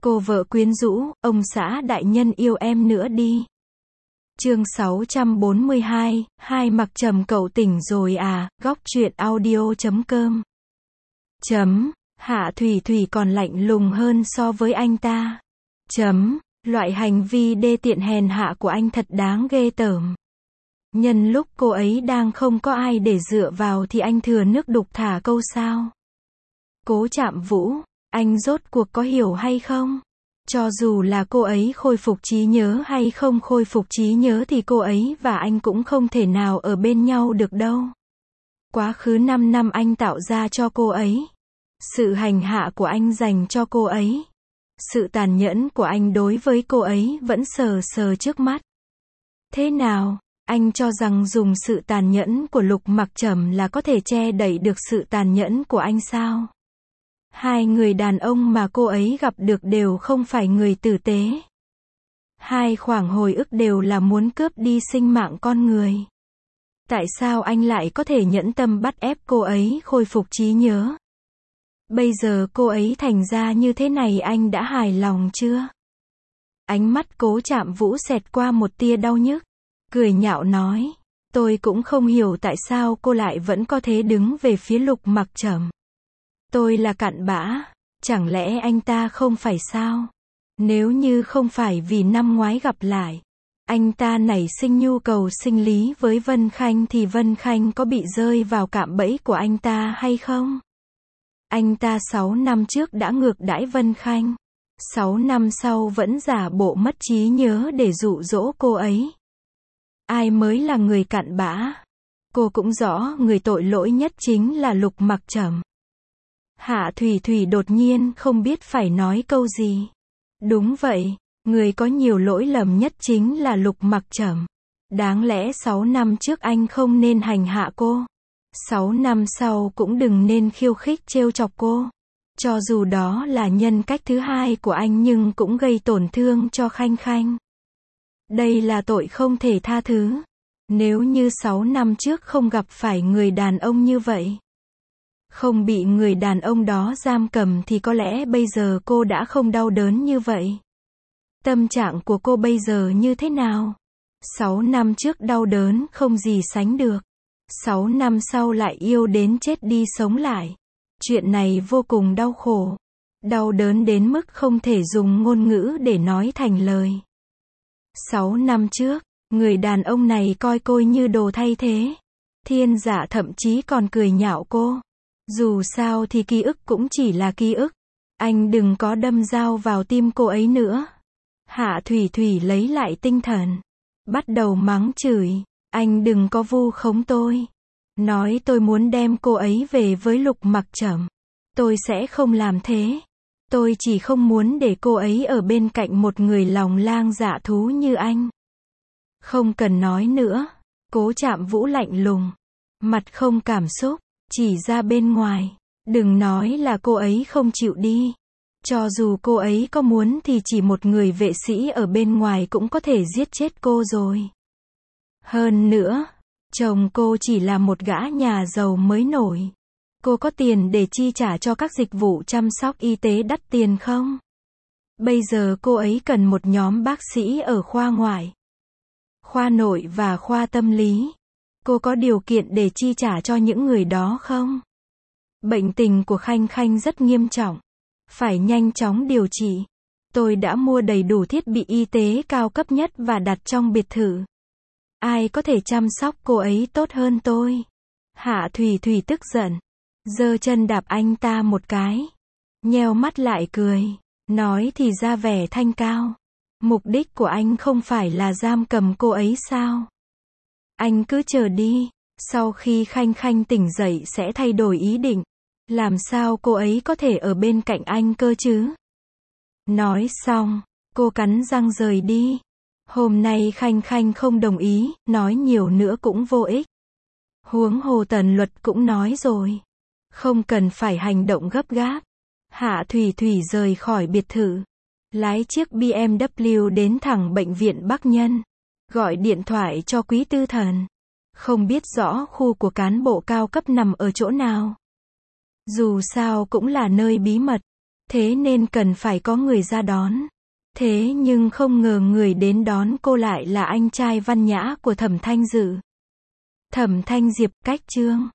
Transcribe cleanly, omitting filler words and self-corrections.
Cô vợ quyến rũ, ông xã đại nhân yêu em nữa đi. Chương 642, hai mặc trầm cậu tỉnh rồi à, góc truyện audio.com. Hạ Thủy Thủy còn lạnh lùng hơn so với anh ta. Loại hành vi đê tiện hèn hạ của anh thật đáng ghê tởm. Nhân lúc cô ấy đang không có ai để dựa vào thì anh thừa nước đục thả câu sao. Cố Trạm Vũ, anh rốt cuộc có hiểu hay không? Cho dù là cô ấy khôi phục trí nhớ hay không khôi phục trí nhớ thì cô ấy và anh cũng không thể nào ở bên nhau được đâu. Quá khứ 5 năm anh tạo ra cho cô ấy. Sự hành hạ của anh dành cho cô ấy. Sự tàn nhẫn của anh đối với cô ấy vẫn sờ sờ trước mắt. Thế nào, anh cho rằng dùng sự tàn nhẫn của Lục Mặc Trầm là có thể che đậy được sự tàn nhẫn của anh sao? Hai người đàn ông mà cô ấy gặp được đều không phải người tử tế. Hai khoảng hồi ức đều là muốn cướp đi sinh mạng con người. Tại sao anh lại có thể nhẫn tâm bắt ép cô ấy khôi phục trí nhớ? Bây giờ cô ấy thành ra như thế này anh đã hài lòng chưa? Ánh mắt Cố Trạm Vũ xẹt qua một tia đau nhức. Cười nhạo nói, tôi cũng không hiểu tại sao cô lại vẫn có thể đứng về phía Lục Mặc Trầm. Tôi là cặn bã, chẳng lẽ anh ta không phải sao? Nếu như không phải vì năm ngoái gặp lại, anh ta nảy sinh nhu cầu sinh lý với Vân Khanh thì Vân Khanh có bị rơi vào cạm bẫy của anh ta hay không? Anh ta 6 năm trước đã ngược đãi Vân Khanh. 6 năm sau vẫn giả bộ mất trí nhớ để dụ dỗ cô ấy. Ai mới là người cặn bã? Cô cũng rõ người tội lỗi nhất chính là Lục Mặc Trầm. Hạ Thủy Thủy đột nhiên không biết phải nói câu gì. Đúng vậy, người có nhiều lỗi lầm nhất chính là Lục Mặc Trầm. Đáng lẽ 6 năm trước anh không nên hành hạ cô. 6 năm sau cũng đừng nên khiêu khích trêu chọc cô. Cho dù đó là nhân cách thứ hai của anh nhưng cũng gây tổn thương cho Khanh Khanh. Đây là tội không thể tha thứ. Nếu như 6 năm trước không gặp phải người đàn ông như vậy, không bị người đàn ông đó giam cầm thì có lẽ bây giờ cô đã không đau đớn như vậy. Tâm trạng của cô bây giờ như thế nào? 6 năm trước đau đớn không gì sánh được. 6 năm sau lại yêu đến chết đi sống lại. Chuyện này vô cùng đau khổ. Đau đớn đến mức không thể dùng ngôn ngữ để nói thành lời. 6 năm trước, người đàn ông này coi cô như đồ thay thế. Thiên Dạ thậm chí còn cười nhạo cô. Dù sao thì ký ức cũng chỉ là ký ức. Anh đừng có đâm dao vào tim cô ấy nữa. Hạ Thủy Thủy lấy lại tinh thần. Bắt đầu mắng chửi. Anh đừng có vu khống tôi. Nói tôi muốn đem cô ấy về với Lục Mặc Trầm. Tôi sẽ không làm thế. Tôi chỉ không muốn để cô ấy ở bên cạnh một người lòng lang dạ thú như anh. Không cần nói nữa. Cố Trạm Vũ lạnh lùng. Mặt không cảm xúc. Chỉ ra bên ngoài. Đừng nói là cô ấy không chịu đi. Cho dù cô ấy có muốn thì chỉ một người vệ sĩ ở bên ngoài cũng có thể giết chết cô rồi. Hơn nữa, chồng cô chỉ là một gã nhà giàu mới nổi. Cô có tiền để chi trả cho các dịch vụ chăm sóc y tế đắt tiền không? Bây giờ cô ấy cần một nhóm bác sĩ ở khoa ngoại, khoa nội và khoa tâm lý. Cô có điều kiện để chi trả cho những người đó không? Bệnh tình của Khanh Khanh rất nghiêm trọng. Phải nhanh chóng điều trị. Tôi đã mua đầy đủ thiết bị y tế cao cấp nhất và đặt trong biệt thự. Ai có thể chăm sóc cô ấy tốt hơn tôi? Hạ Thủy Thủy tức giận. Giơ chân đạp anh ta một cái. Nheo mắt lại cười. Nói thì ra vẻ thanh cao. Mục đích của anh không phải là giam cầm cô ấy sao? Anh cứ chờ đi. Sau khi Khanh Khanh tỉnh dậy sẽ thay đổi ý định. Làm sao cô ấy có thể ở bên cạnh anh cơ chứ? Nói xong, cô cắn răng rời đi. Hôm nay Khanh Khanh không đồng ý, nói nhiều nữa cũng vô ích. Huống hồ Tần Luật cũng nói rồi. Không cần phải hành động gấp gáp. Hạ Thủy Thủy rời khỏi biệt thự. Lái chiếc BMW đến thẳng bệnh viện Bắc Nhân. Gọi điện thoại cho Quý Tư Thần. Không biết rõ khu của cán bộ cao cấp nằm ở chỗ nào. Dù sao cũng là nơi bí mật. Thế nên cần phải có người ra đón. Thế nhưng không ngờ người đến đón cô lại là anh trai văn nhã của Thẩm Thanh Dự. Thẩm Thanh Diệp, cách chương.